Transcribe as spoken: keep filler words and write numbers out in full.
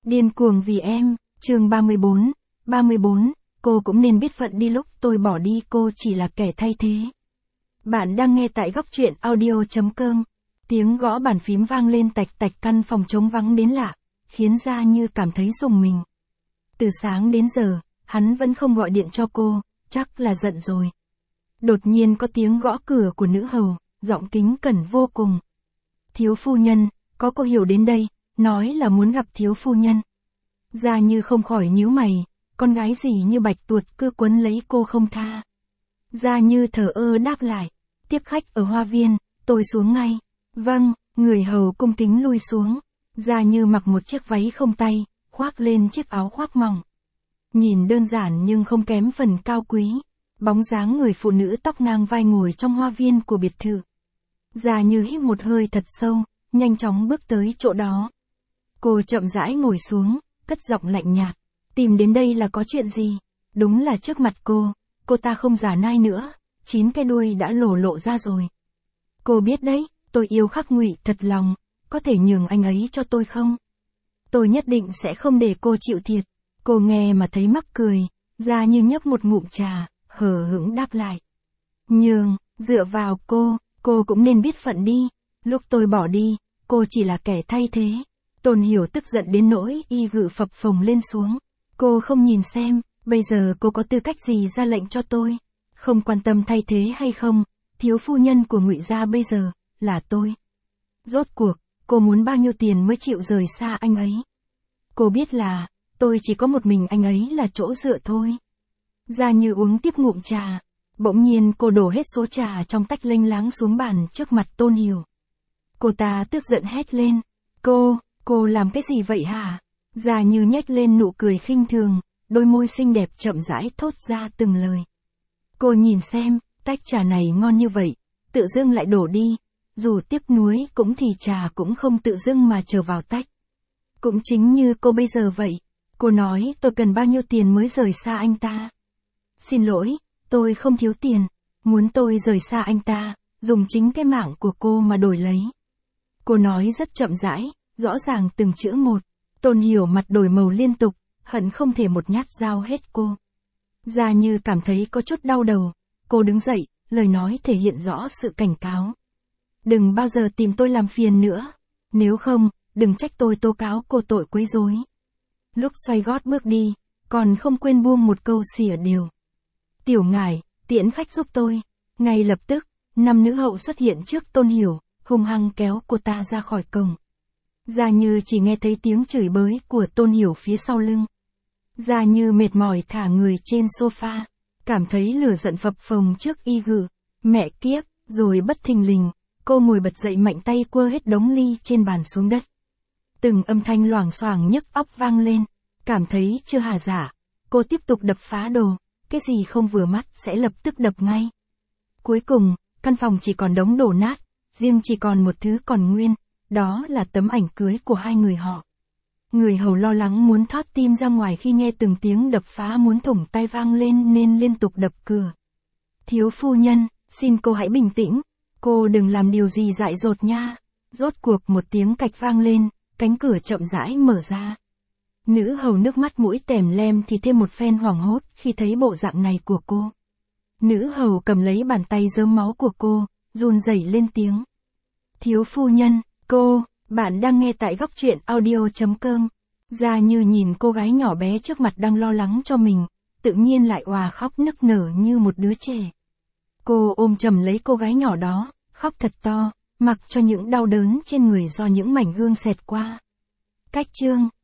Điên cuồng vì em, chương ba mươi bốn, ba mươi bốn, cô cũng nên biết phận đi lúc tôi bỏ đi cô chỉ là kẻ thay thế. Bạn đang nghe tại góc truyện audio.com. Tiếng gõ bàn phím vang lên tạch tạch, căn phòng trống vắng đến lạ, khiến Gia Như cảm thấy rùng mình. Từ sáng đến giờ, hắn vẫn không gọi điện cho cô, chắc là giận rồi. Đột nhiên có tiếng gõ cửa của nữ hầu, giọng kính cẩn vô cùng. Thiếu phu nhân, có cô Hiểu đến đây, nói là muốn gặp thiếu phu nhân. Gia Như không khỏi nhíu mày, con gái gì như bạch tuột cứ quấn lấy cô không tha. Gia Như thờ ơ đáp lại, tiếp khách ở hoa viên, tôi xuống ngay. Vâng, người hầu cung kính lui xuống. Gia Như mặc một chiếc váy không tay, khoác lên chiếc áo khoác mỏng. Nhìn đơn giản nhưng không kém phần cao quý. Bóng dáng người phụ nữ tóc ngang vai ngồi trong hoa viên của biệt thự. Gia Như hít một hơi thật sâu, nhanh chóng bước tới chỗ đó. Cô chậm rãi ngồi xuống, cất giọng lạnh nhạt. Tìm đến đây là có chuyện gì? Đúng là trước mặt cô, cô ta không giả nai nữa, chín cái đuôi đã lổ lộ ra rồi. Cô biết đấy, tôi yêu Khắc Ngụy thật lòng, có thể nhường anh ấy cho tôi không? Tôi nhất định sẽ không để cô chịu thiệt. Cô nghe mà thấy mắc cười, Gia Như nhấp một ngụm trà, hờ hững đáp lại. Nhường, dựa vào cô, cô cũng nên biết phận đi. Lúc tôi bỏ đi, cô chỉ là kẻ thay thế. Tôn Hiểu tức giận đến nỗi y gự phập phồng lên xuống. Cô không nhìn xem, bây giờ cô có tư cách gì ra lệnh cho tôi? Không quan tâm thay thế hay không, thiếu phu nhân của Ngụy gia bây giờ là tôi. Rốt cuộc, cô muốn bao nhiêu tiền mới chịu rời xa anh ấy? Cô biết là, tôi chỉ có một mình anh ấy là chỗ dựa thôi. Gia Như uống tiếp ngụm trà, bỗng nhiên cô đổ hết số trà trong tách lênh láng xuống bàn trước mặt Tôn Hiểu. Cô ta tức giận hét lên, cô, cô làm cái gì vậy hả? Gia Như nhếch lên nụ cười khinh thường, đôi môi xinh đẹp chậm rãi thốt ra từng lời. Cô nhìn xem, tách trà này ngon như vậy, tự dưng lại đổ đi, dù tiếc nuối cũng thì trà cũng không tự dưng mà trở vào tách. Cũng chính như cô bây giờ vậy, cô nói tôi cần bao nhiêu tiền mới rời xa anh ta. Xin lỗi, tôi không thiếu tiền, muốn tôi rời xa anh ta, dùng chính cái mạng của cô mà đổi lấy. Cô nói rất chậm rãi, rõ ràng từng chữ một. Tôn Hiểu mặt đổi màu liên tục, hận không thể một nhát dao hết cô. Gia Như cảm thấy có chút đau đầu, cô đứng dậy, lời nói thể hiện rõ sự cảnh cáo. Đừng bao giờ tìm tôi làm phiền nữa, nếu không, đừng trách tôi tố cáo cô tội quấy rối. Lúc xoay gót bước đi, còn không quên buông một câu xỉa điều. Tiểu ngải, tiễn khách giúp tôi. Ngay lập tức, năm nữ hậu xuất hiện trước Tôn Hiểu, hung hăng kéo cô ta ra khỏi cổng. Gia Như chỉ nghe thấy tiếng chửi bới của Tôn Hiểu phía sau lưng. Gia Như mệt mỏi thả người trên sofa, cảm thấy lửa giận phập phồng trước y gự. Mẹ kiếp, rồi bất thình lình, cô ngồi bật dậy mạnh tay quơ hết đống ly trên bàn xuống đất. Từng âm thanh loảng xoảng nhức óc vang lên, cảm thấy chưa hà giả, cô tiếp tục đập phá đồ, cái gì không vừa mắt sẽ lập tức đập ngay. Cuối cùng, căn phòng chỉ còn đống đổ nát, riêng chỉ còn một thứ còn nguyên, đó là tấm ảnh cưới của hai người họ. Người hầu lo lắng muốn thót tim ra ngoài khi nghe từng tiếng đập phá muốn thủng tay vang lên nên liên tục đập cửa. Thiếu phu nhân, xin cô hãy bình tĩnh, cô đừng làm điều gì dại dột nha. Rốt cuộc một tiếng cạch vang lên, cánh cửa chậm rãi mở ra. Nữ hầu nước mắt mũi tèm lem thì thêm một phen hoảng hốt khi thấy bộ dạng này của cô. Nữ hầu cầm lấy bàn tay rớm máu của cô, run rẩy lên tiếng. Thiếu phu nhân, cô, bạn đang nghe tại góc truyện audio.com. Gia Như nhìn cô gái nhỏ bé trước mặt đang lo lắng cho mình, tự nhiên lại òa khóc nức nở như một đứa trẻ. Cô ôm chầm lấy cô gái nhỏ đó, khóc thật to, mặc cho những đau đớn trên người do những mảnh gương xẹt qua. Cách chương